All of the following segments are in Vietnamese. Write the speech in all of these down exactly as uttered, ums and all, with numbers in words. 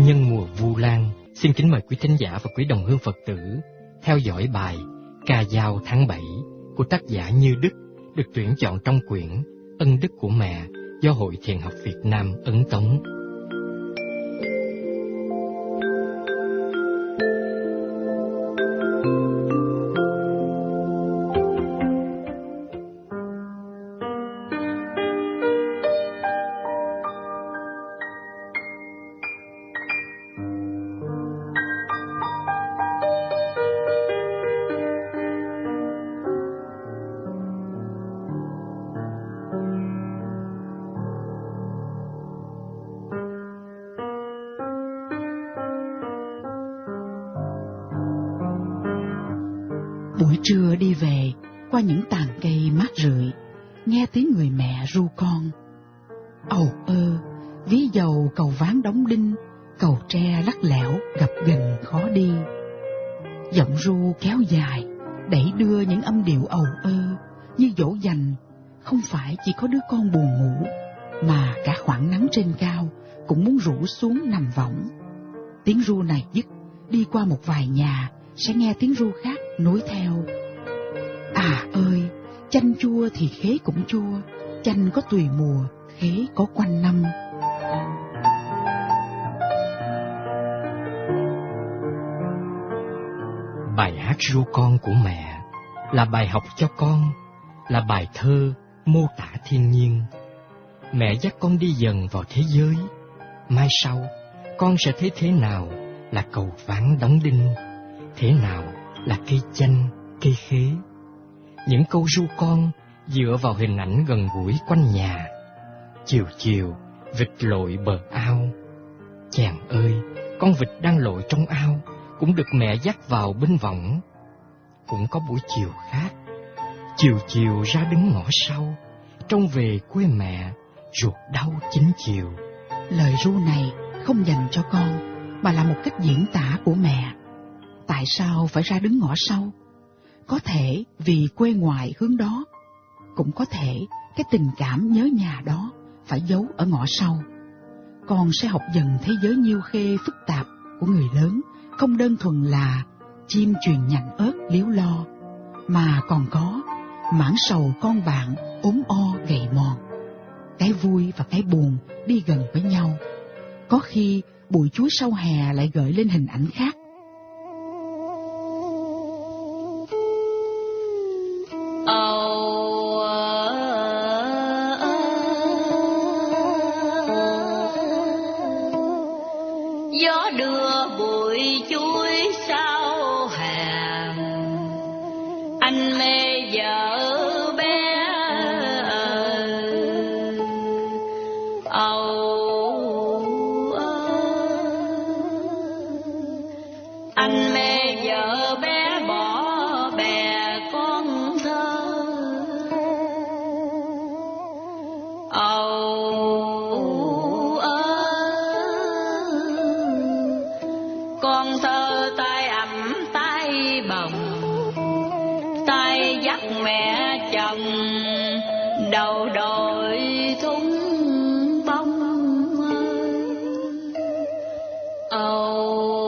Nhân mùa Vu Lan, xin kính mời quý thính giả và quý đồng hương Phật tử theo dõi bài Ca Dao tháng bảy của tác giả Như Đức, được tuyển chọn trong quyển Ân Đức của Mẹ do Hội Thiền học Việt Nam ấn tống. Buổi trưa đi về, qua những tàn cây mát rượi, nghe tiếng người mẹ ru con. Ầu ơ, ví dầu cầu ván đóng đinh, cầu tre lắc lẻo, gập ghềnh khó đi. Giọng ru kéo dài, đẩy đưa những âm điệu ầu ơ, như dỗ dành, không phải chỉ có đứa con buồn ngủ, mà cả khoảng nắng trên cao cũng muốn rủ xuống nằm võng. Tiếng ru này dứt, đi qua một vài nhà, sẽ nghe tiếng ru khác nối theo. À ơi, chanh chua thì khế cũng chua, chanh có tùy mùa, khế có quanh năm. Bài hát ru con của mẹ là bài học cho con, là bài thơ mô tả thiên nhiên. Mẹ dắt con đi dần vào thế giới, mai sau con sẽ thấy thế nào là cầu ván đóng đinh, thế nào là cây chanh, cây khế. Những câu ru con dựa vào hình ảnh gần gũi quanh nhà. Chiều chiều, vịt lội bờ ao. Chàng ơi, con vịt đang lội trong ao cũng được mẹ dắt vào bên võng. Cũng có buổi chiều khác, chiều chiều ra đứng ngõ sau, trông về quê mẹ, ruột đau chín chiều. Lời ru này không dành cho con, mà là một cách diễn tả của mẹ. Tại sao phải ra đứng ngõ sau? Có thể vì quê ngoại hướng đó, cũng có thể cái tình cảm nhớ nhà đó phải giấu ở ngõ sau. Con sẽ học dần thế giới nhiêu khê phức tạp của người lớn, không đơn thuần là chim truyền nhành ớt líu lo, mà còn có mãn sầu con bạn ốm o gầy mòn. Cái vui và cái buồn đi gần với nhau. Có khi bụi chuối sau hè lại gợi lên hình ảnh khác. Gió đưa bụi chuối sau hè, anh mê vợ bé. Âu anh mê vợ bé bỏ bè con thơ. Âu con thơ tay ẩm tay bồng, tay dắt mẹ chồng, đầu đội thúng bông. Âu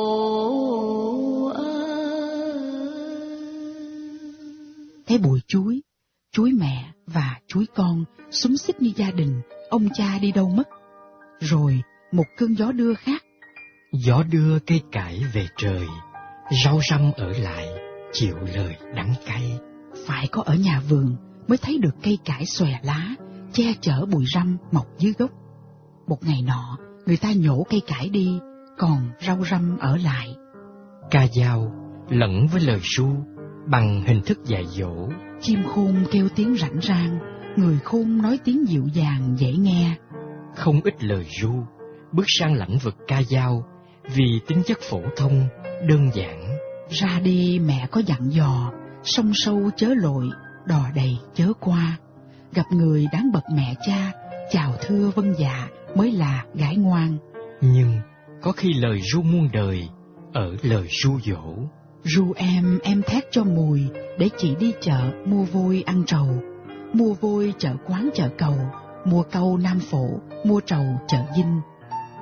Cái bụi chuối, chuối mẹ và chuối con xúm xít như gia đình, ông cha đi đâu mất. Rồi một cơn gió đưa khác. Gió đưa cây cải về trời, rau răm ở lại, chịu lời đắng cay. Phải có ở nhà vườn mới thấy được cây cải xòe lá, che chở bụi răm mọc dưới gốc. Một ngày nọ, người ta nhổ cây cải đi, còn rau răm ở lại. Ca dao lẫn với lời ru bằng hình thức dạy dỗ. Chim khôn kêu tiếng rảnh rang, người khôn nói tiếng dịu dàng dễ nghe. Không ít lời ru bước sang lãnh vực ca dao vì tính chất phổ thông, đơn giản. Ra đi mẹ có dặn dò, sông sâu chớ lội, đò đầy chớ qua. Gặp người đáng bậc mẹ cha, chào thưa vâng dạ mới là gái ngoan. Nhưng có khi lời ru muôn đời ở lời ru dỗ. Ru em, em thét cho mùi, để chị đi chợ mua vôi ăn trầu. Mua vôi chợ quán chợ cầu, mua câu Nam Phổ, mua trầu chợ Dinh.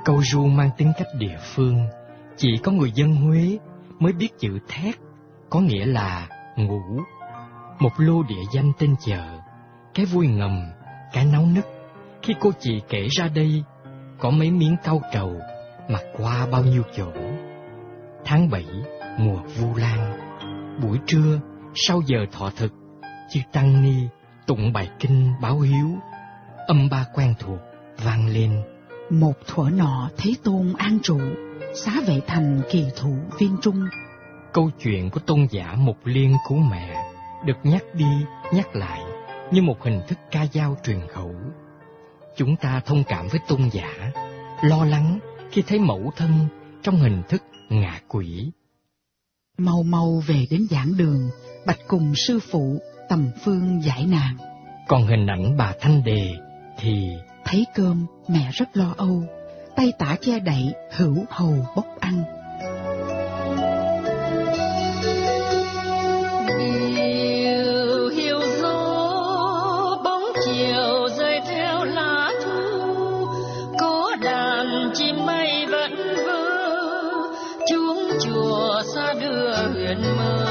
Câu ru mang tính cách địa phương, chỉ có người dân Huế mới biết chữ thét, có nghĩa là ngủ. Một lô địa danh tên chợ, cái vui ngầm, cái náo nức. Khi cô chị kể ra đây, có mấy miếng cau trầu mà qua bao nhiêu chỗ. Tháng bảy, mùa Vu Lan, buổi trưa, sau giờ thọ thực, chư tăng ni tụng bài kinh báo hiếu, âm ba quen thuộc vang lên. Một thuở nọ Thế Tôn an trụ, xá vệ thành kỳ thủ viên trung. Câu chuyện của tôn giả Mục Liên cứu mẹ được nhắc đi nhắc lại như một hình thức ca dao truyền khẩu. Chúng ta thông cảm với tôn giả, lo lắng khi thấy mẫu thân trong hình thức ngạ quỷ. Mau mau về đến giảng đường, bạch cùng sư phụ tầm phương giải nạn. Còn hình ảnh bà Thanh Đề thì thấy cơm mẹ rất lo âu, tay tả che đậy hữu hầu bốc ăn. Điều hiu gió bóng chiều rơi theo lá thu, có đàn chim bay vẫn vơ chuông chùa xa đưa huyền mơ.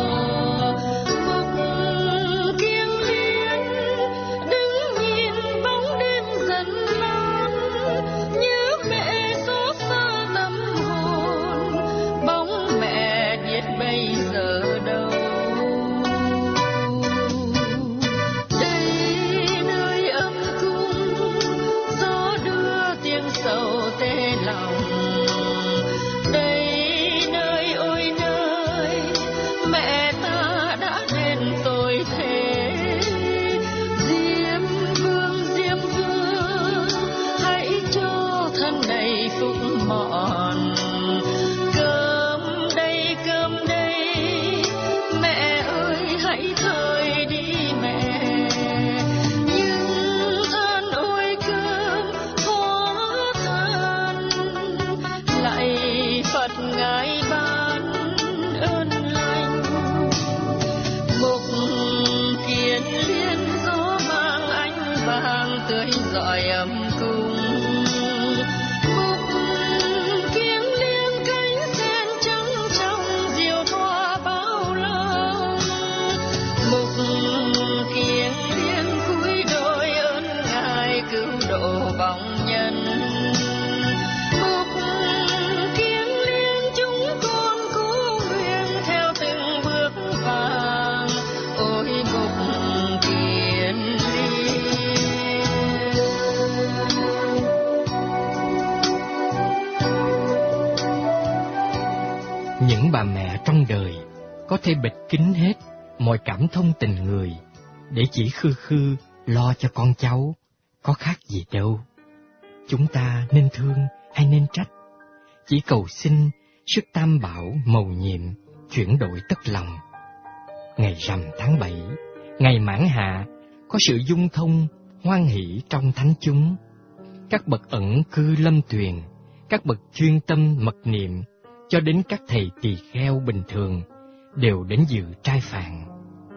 Những bà mẹ trong đời có thể bịt kín hết mọi cảm thông tình người để chỉ khư khư lo cho con cháu, có khác gì đâu. Chúng ta nên thương hay nên trách? Chỉ cầu xin sức tam bảo mầu nhiệm chuyển đổi tất lòng. Ngày rằm tháng bảy, ngày mãn hạ, có sự dung thông hoan hỷ trong thánh chúng. Các bậc ẩn cư lâm tuyền, các bậc chuyên tâm mật niệm, cho đến các thầy tỳ kheo bình thường đều đến dự trai phạn.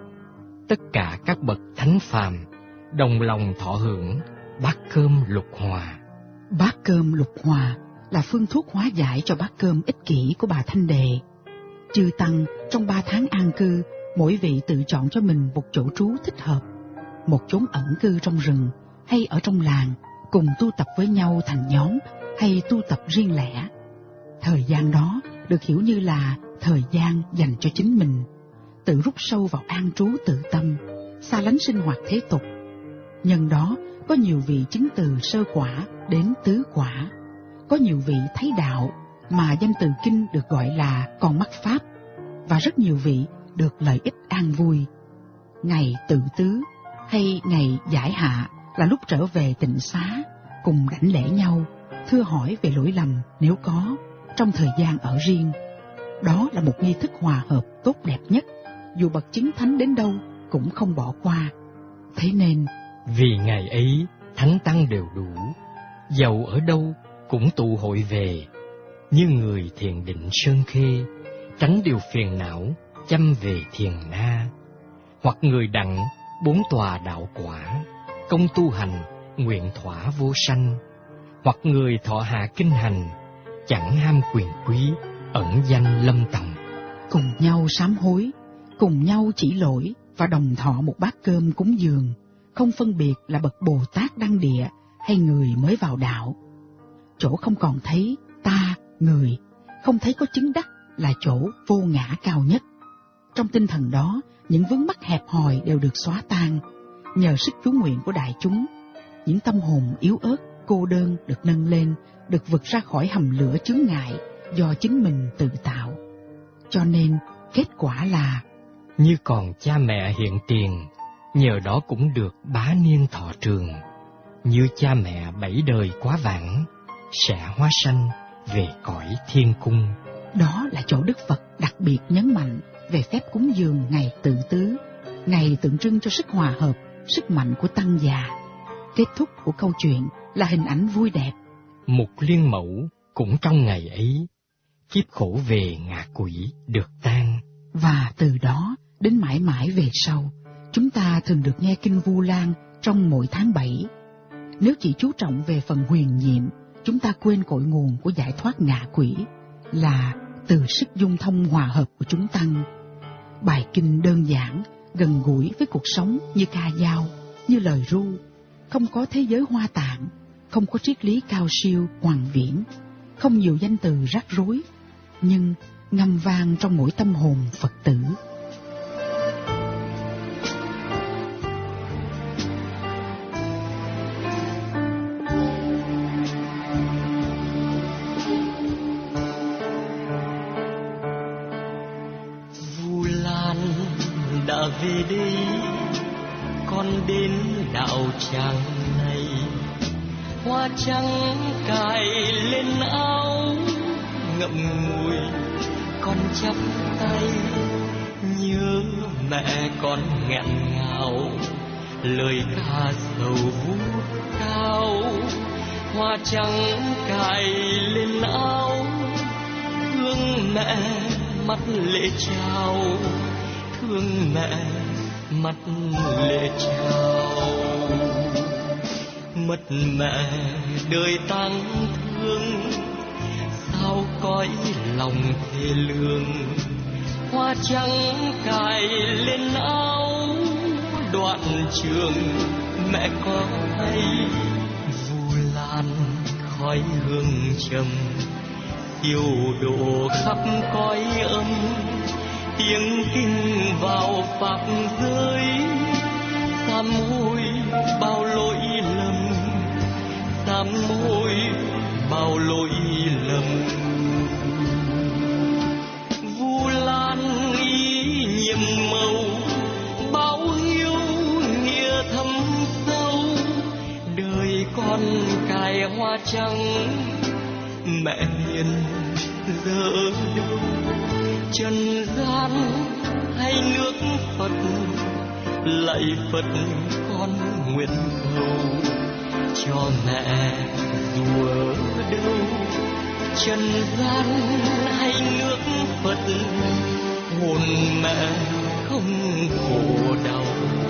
Tất cả các bậc thánh phàm đồng lòng thọ hưởng bát cơm lục hòa. Bát cơm lục hòa là phương thuốc hóa giải cho bát cơm ích kỷ của bà Thanh Đề. Chư tăng trong ba tháng an cư, mỗi vị tự chọn cho mình một chỗ trú thích hợp, một chốn ẩn cư trong rừng hay ở trong làng, cùng tu tập với nhau thành nhóm hay tu tập riêng lẻ. Thời gian đó được hiểu như là thời gian dành cho chính mình, tự rút sâu vào an trú tự tâm, xa lánh sinh hoạt thế tục. Nhân đó có nhiều vị chứng từ sơ quả đến tứ quả, có nhiều vị thấy đạo mà danh từ kinh được gọi là con mắt pháp, và rất nhiều vị được lợi ích an vui. Ngày tự tứ hay ngày giải hạ là lúc trở về tịnh xá, cùng đảnh lễ nhau, thưa hỏi về lỗi lầm nếu có, trong thời gian ở riêng. Đó là một nghi thức hòa hợp tốt đẹp nhất, dù bậc chứng thánh đến đâu cũng không bỏ qua. Thế nên, vì ngày ấy thánh tăng đều đủ, dầu ở đâu cũng tụ hội về, như người thiền định sơn khê, tránh điều phiền não, chăm về thiền na. Hoặc người đặng bốn tòa đạo quả, công tu hành, nguyện thỏa vô sanh. hoặc người thọ hạ kinh hành, chẳng ham quyền quý, ẩn danh lâm tòng. Cùng nhau sám hối, cùng nhau chỉ lỗi và đồng thọ một bát cơm cúng dường, không phân biệt là bậc Bồ Tát đăng địa hay người mới vào đạo. Chỗ không còn thấy ta, người, không thấy có chứng đắc là chỗ vô ngã cao nhất. Trong tinh thần đó, những vướng mắc hẹp hòi đều được xóa tan. Nhờ sức chú nguyện của đại chúng, những tâm hồn yếu ớt, cô đơn được nâng lên, được vượt ra khỏi hầm lửa chướng ngại do chính mình tự tạo. Cho nên, kết quả là như còn cha mẹ hiện tiền, nhờ đó cũng được bá niên thọ trường. Như cha mẹ bảy đời quá vãng, sẽ hóa sanh về cõi thiên cung. Đó là chỗ Đức Phật đặc biệt nhấn mạnh về phép cúng dường ngày tự tứ, ngày tượng trưng cho sức hòa hợp, sức mạnh của tăng già. Kết thúc của câu chuyện là hình ảnh vui đẹp. Mục Liên Mẫu cũng trong ngày ấy, kiếp khổ về ngạ quỷ được tan. Và từ đó đến mãi mãi về sau, chúng ta thường được nghe kinh Vu Lan trong mỗi tháng bảy. Nếu chỉ chú trọng về phần huyền nhiệm, chúng ta quên cội nguồn của giải thoát ngạ quỷ là từ sức dung thông hòa hợp của chúng tăng. Bài kinh đơn giản, gần gũi với cuộc sống như ca dao, như lời ru, không có thế giới hoa tạng, không có triết lý cao siêu hoàn viễn, không nhiều danh từ rắc rối, nhưng ngâm vang trong mỗi tâm hồn Phật tử. Vu Lan đã về đây, con đến đạo tràng này, hoa trắng cài lên áo, ngậm ngùi con chắp tay, nhớ mẹ con nghẹn ngào, lời ca sầu vút cao. Hoa trắng cài lên áo, thương mẹ mắt lệ trào, thương mẹ mắt lệ trào. Mất mẹ đời tang thương, sao cõi lòng thê lương. Hoa trắng cài lên áo, đoạn trường mẹ có hay. Vu Lan khói hương trầm, tiêu độ khắp cõi âm. Tiếng kinh vào pháp giới, sám hối bao lỗi lầm, sám hối bao lỗi lầm. Vu Lan ý nhiệm màu, báo hiếu nghĩa thâm sâu. Đời con cài hoa trắng, mẹ hiền giờ đâu. Trần gian hay nước Phật, lạy Phật con nguyện cầu cho mẹ dù ở đâu. Trần gian hay nước Phật, hồn mẹ không khổ đau.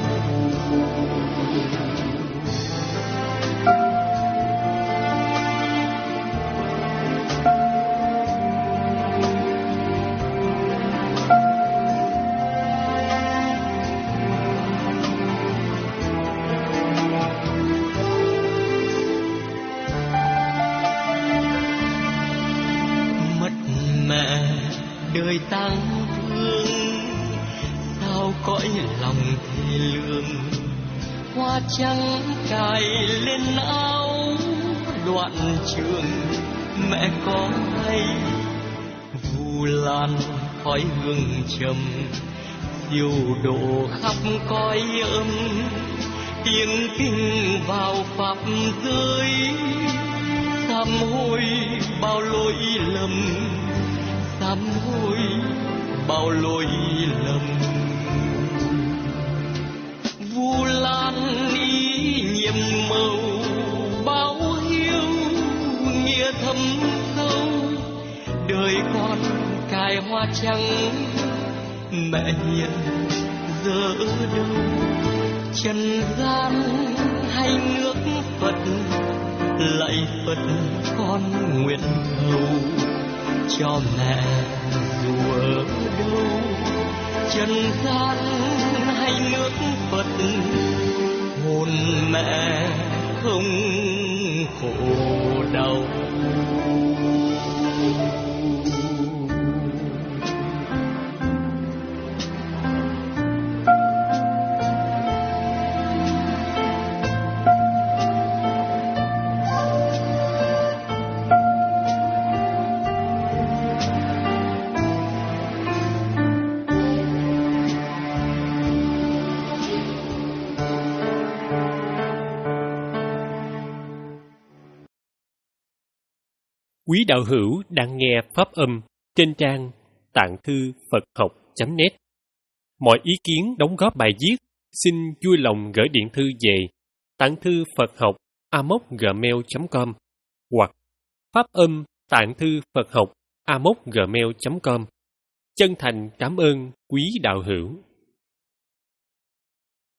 Đời tang thương, sao cõi lòng thê lương. Hoa trắng cài lên áo, đoạn trường mẹ có hay. Vu Lan khói hương trầm, diệu độ khắp cõi âm. Tiếng kinh vào pháp giới, sám hối bao lỗi lầm, sám hối bao lỗi lầm. Vu Lan ý nhiệm màu, báo hiếu nghĩa thâm sâu. Đời con cài hoa trắng, mẹ hiền giờ đâu. Trần gian hay nước Phật, lạy Phật con nguyện cầu cho mẹ dù ở đâu, trần gian hay nước Phật, hồn mẹ không khổ đau. Quý đạo hữu đang nghe pháp âm trên trang tạng thư Phật học chấm net. Mọi ý kiến đóng góp bài viết xin vui lòng gửi điện thư về tạng thư Phật học a m o c gmail chấm com hoặc pháp âm tạng thư Phật học a m o c gmail chấm com. Chân thành cảm ơn quý đạo hữu.